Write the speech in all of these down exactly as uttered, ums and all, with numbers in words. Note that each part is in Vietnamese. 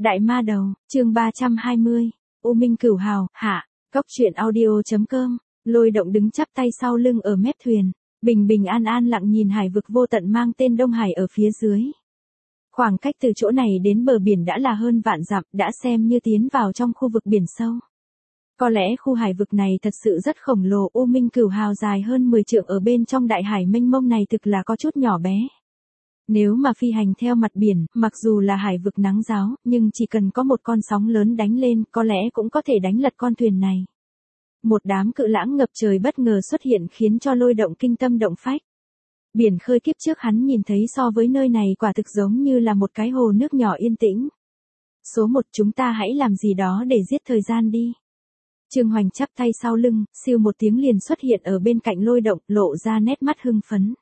Đại ma đầu, chương ba trăm hai mươi. U Minh Cửu Hào, hạ, cốc truyện audio.com. Lôi Động đứng chắp tay sau lưng ở mép thuyền, bình bình an an lặng nhìn hải vực vô tận mang tên Đông Hải ở phía dưới. Khoảng cách từ chỗ này đến bờ biển đã là hơn vạn dặm, đã xem như tiến vào trong khu vực biển sâu. Có lẽ khu hải vực này thật sự rất khổng lồ, U Minh Cửu Hào dài hơn mười trượng ở bên trong đại hải mênh mông này thực là có chút nhỏ bé. Nếu mà phi hành theo mặt biển, mặc dù là hải vực nắng ráo, nhưng chỉ cần có một con sóng lớn đánh lên, có lẽ cũng có thể đánh lật con thuyền này. Một đám cự lãng ngập trời bất ngờ xuất hiện khiến cho Lôi Động kinh tâm động phách. Biển khơi kiếp trước hắn nhìn thấy so với nơi này quả thực giống như là một cái hồ nước nhỏ yên tĩnh. Số một, chúng ta hãy làm gì đó để giết thời gian đi. Trương Hoành chắp tay sau lưng, siêu một tiếng liền xuất hiện ở bên cạnh Lôi Động, lộ ra nét mắt hưng phấn.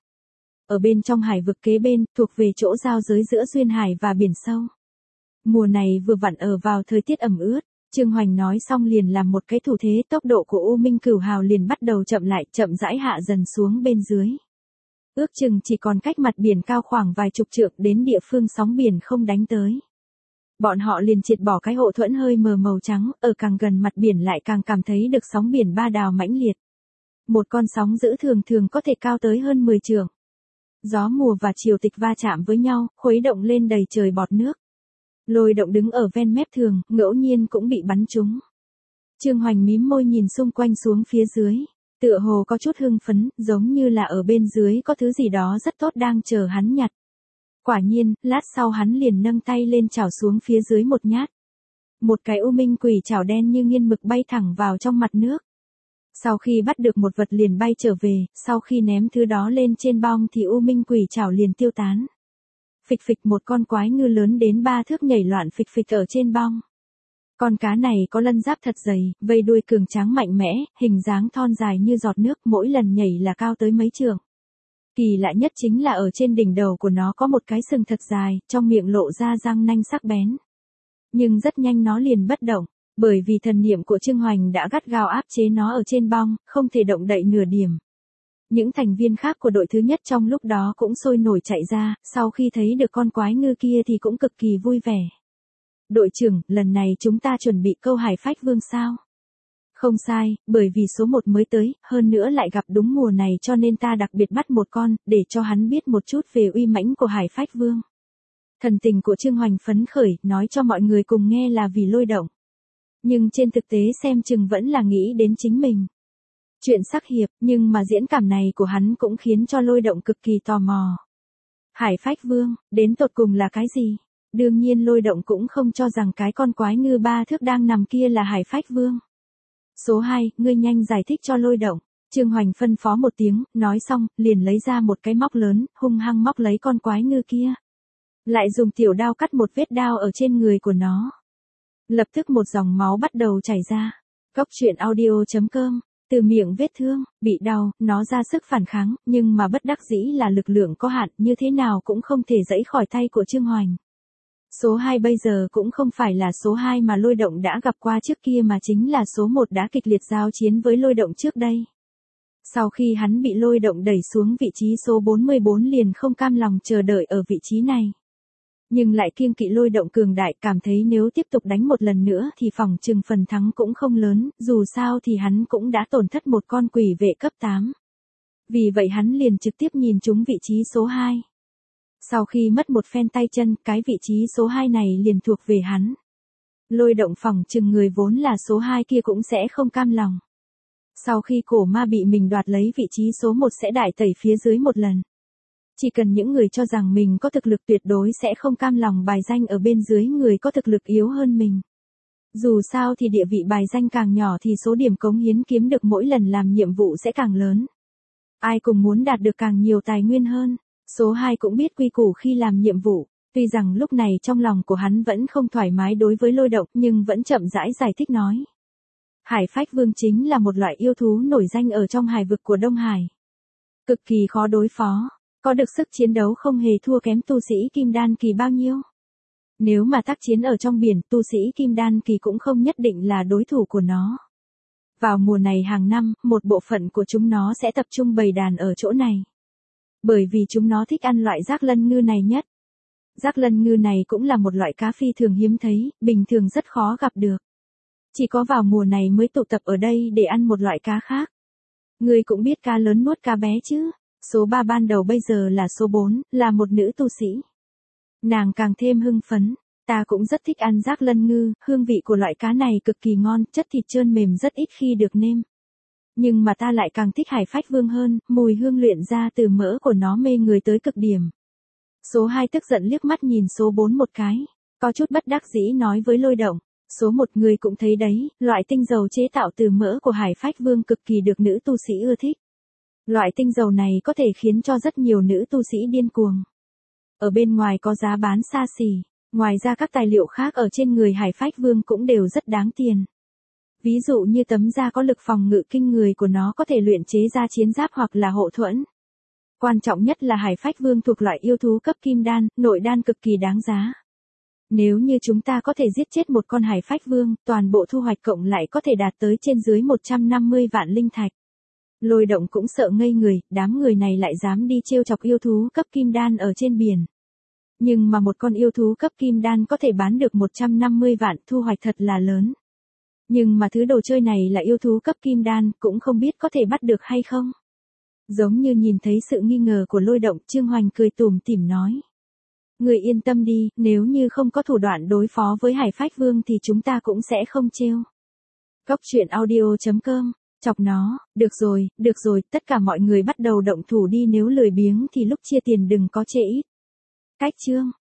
Ở bên trong hải vực kế bên, thuộc về chỗ giao giới giữa duyên hải và biển sâu. Mùa này vừa vặn ở vào thời tiết ẩm ướt, Trương Hoành nói xong liền làm một cái thủ thế, tốc độ của U Minh Cửu Hào liền bắt đầu chậm lại, chậm rãi hạ dần xuống bên dưới. Ước chừng chỉ còn cách mặt biển cao khoảng vài chục trượng đến địa phương sóng biển không đánh tới. Bọn họ liền triệt bỏ cái hộ thuẫn hơi mờ màu trắng, ở càng gần mặt biển lại càng cảm thấy được sóng biển ba đào mãnh liệt. Một con sóng dữ thường thường có thể cao tới hơn mười trượng. Gió mùa và triều tịch va chạm với nhau, khuấy động lên đầy trời bọt nước. Lôi Động đứng ở ven mép thường, ngẫu nhiên cũng bị bắn trúng. Trương Hoành mím môi nhìn xung quanh xuống phía dưới, tựa hồ có chút hưng phấn, giống như là ở bên dưới có thứ gì đó rất tốt đang chờ hắn nhặt. Quả nhiên, lát sau hắn liền nâng tay lên chảo xuống phía dưới một nhát. Một cái u minh quỷ chảo đen như nghiên mực bay thẳng vào trong mặt nước. Sau khi bắt được một vật liền bay trở về, sau khi ném thứ đó lên trên bong thì u minh quỷ chảo liền tiêu tán. Phịch phịch, một con quái ngư lớn đến ba thước nhảy loạn phịch phịch ở trên bong. Con cá này có lân giáp thật dày, vây đuôi cường tráng mạnh mẽ, hình dáng thon dài như giọt nước, mỗi lần nhảy là cao tới mấy trượng. Kỳ lạ nhất chính là ở trên đỉnh đầu của nó có một cái sừng thật dài, trong miệng lộ ra răng nanh sắc bén. Nhưng rất nhanh nó liền bất động. Bởi vì thần niệm của Trương Hoành đã gắt gao áp chế nó ở trên bong, không thể động đậy nửa điểm. Những thành viên khác của đội thứ nhất trong lúc đó cũng sôi nổi chạy ra, sau khi thấy được con quái ngư kia thì cũng cực kỳ vui vẻ. Đội trưởng, lần này chúng ta chuẩn bị câu Hải Phách Vương sao? Không sai, bởi vì số một mới tới, hơn nữa lại gặp đúng mùa này cho nên ta đặc biệt bắt một con, để cho hắn biết một chút về uy mãnh của Hải Phách Vương. Thần tình của Trương Hoành phấn khởi, nói cho mọi người cùng nghe là vì Lôi Động. Nhưng trên thực tế xem chừng vẫn là nghĩ đến chính mình. Chuyện sắc hiệp, nhưng mà diễn cảm này của hắn cũng khiến cho Lôi Động cực kỳ tò mò. Hải Phách Vương, đến tột cùng là cái gì? Đương nhiên Lôi Động cũng không cho rằng cái con quái ngư ba thước đang nằm kia là Hải Phách Vương. Số hai, ngươi nhanh giải thích cho Lôi Động. Trương Hoành phân phó một tiếng, nói xong, liền lấy ra một cái móc lớn, hung hăng móc lấy con quái ngư kia. Lại dùng tiểu đao cắt một vết đao ở trên người của nó. Lập tức một dòng máu bắt đầu chảy ra. Cốc truyện audio.com. Từ miệng vết thương, bị đau, nó ra sức phản kháng, nhưng mà bất đắc dĩ là lực lượng có hạn, như thế nào cũng không thể giãy khỏi tay của Trương Hoành. Số hai bây giờ cũng không phải là số hai mà Lôi Động đã gặp qua trước kia mà chính là số một đã kịch liệt giao chiến với Lôi Động trước đây. Sau khi hắn bị Lôi Động đẩy xuống vị trí số bốn mươi bốn liền không cam lòng chờ đợi ở vị trí này. Nhưng lại kiêng kỵ Lôi Động cường đại, cảm thấy nếu tiếp tục đánh một lần nữa thì phỏng chừng phần thắng cũng không lớn, dù sao thì hắn cũng đã tổn thất một con quỷ vệ cấp tám. Vì vậy hắn liền trực tiếp nhìn trúng vị trí số hai. Sau khi mất một phen tay chân, cái vị trí số hai này liền thuộc về hắn. Lôi Động phỏng chừng người vốn là số hai kia cũng sẽ không cam lòng. Sau khi cổ ma bị mình đoạt lấy vị trí số một sẽ đại tẩy phía dưới một lần. Chỉ cần những người cho rằng mình có thực lực tuyệt đối sẽ không cam lòng bài danh ở bên dưới người có thực lực yếu hơn mình. Dù sao thì địa vị bài danh càng nhỏ thì số điểm cống hiến kiếm được mỗi lần làm nhiệm vụ sẽ càng lớn. Ai cùng muốn đạt được càng nhiều tài nguyên hơn. Số hai cũng biết quy củ khi làm nhiệm vụ. Tuy rằng lúc này trong lòng của hắn vẫn không thoải mái đối với Lôi Động nhưng vẫn chậm rãi giải thích nói. Hải Phách Vương chính là một loại yêu thú nổi danh ở trong hải vực của Đông Hải. Cực kỳ khó đối phó. Có được sức chiến đấu không hề thua kém tu sĩ Kim Đan Kỳ bao nhiêu. Nếu mà tác chiến ở trong biển, tu sĩ Kim Đan Kỳ cũng không nhất định là đối thủ của nó. Vào mùa này hàng năm, một bộ phận của chúng nó sẽ tập trung bầy đàn ở chỗ này. Bởi vì chúng nó thích ăn loại rác lân ngư này nhất. Giác lân ngư này cũng là một loại cá phi thường hiếm thấy, bình thường rất khó gặp được. Chỉ có vào mùa này mới tụ tập ở đây để ăn một loại cá khác. Ngươi cũng biết cá lớn nuốt cá bé chứ. Số ba ban đầu bây giờ là số bốn, là một nữ tu sĩ. Nàng càng thêm hưng phấn. Ta cũng rất thích ăn giác lân ngư, hương vị của loại cá này cực kỳ ngon, chất thịt trơn mềm rất ít khi được nêm. Nhưng mà ta lại càng thích hải phách vương hơn, mùi hương luyện ra từ mỡ của nó mê người tới cực điểm. Số hai tức giận liếc mắt nhìn số bốn một cái, có chút bất đắc dĩ nói với Lôi Động. Số một người cũng thấy đấy, loại tinh dầu chế tạo từ mỡ của hải phách vương cực kỳ được nữ tu sĩ ưa thích. Loại tinh dầu này có thể khiến cho rất nhiều nữ tu sĩ điên cuồng. Ở bên ngoài có giá bán xa xỉ, ngoài ra các tài liệu khác ở trên người hải phách vương cũng đều rất đáng tiền. Ví dụ như tấm da có lực phòng ngự kinh người của nó có thể luyện chế ra chiến giáp hoặc là hộ thuẫn. Quan trọng nhất là hải phách vương thuộc loại yêu thú cấp kim đan, nội đan cực kỳ đáng giá. Nếu như chúng ta có thể giết chết một con hải phách vương, toàn bộ thu hoạch cộng lại có thể đạt tới trên dưới một trăm năm mươi vạn linh thạch. Lôi Động cũng sợ ngây người, đám người này lại dám đi trêu chọc yêu thú cấp kim đan ở trên biển. Nhưng mà một con yêu thú cấp kim đan có thể bán được một trăm năm mươi vạn, thu hoạch thật là lớn. Nhưng mà thứ đồ chơi này là yêu thú cấp kim đan, cũng không biết có thể bắt được hay không. Giống như nhìn thấy sự nghi ngờ của Lôi Động, Trương Hoành cười tủm tỉm nói. Người yên tâm đi, nếu như không có thủ đoạn đối phó với hải phách vương thì chúng ta cũng sẽ không trêu. Cốc truyện audio chấm com, chọc nó, được rồi, được rồi, tất cả mọi người bắt đầu động thủ đi, nếu lười biếng thì lúc chia tiền đừng có chê ít. Cách chương.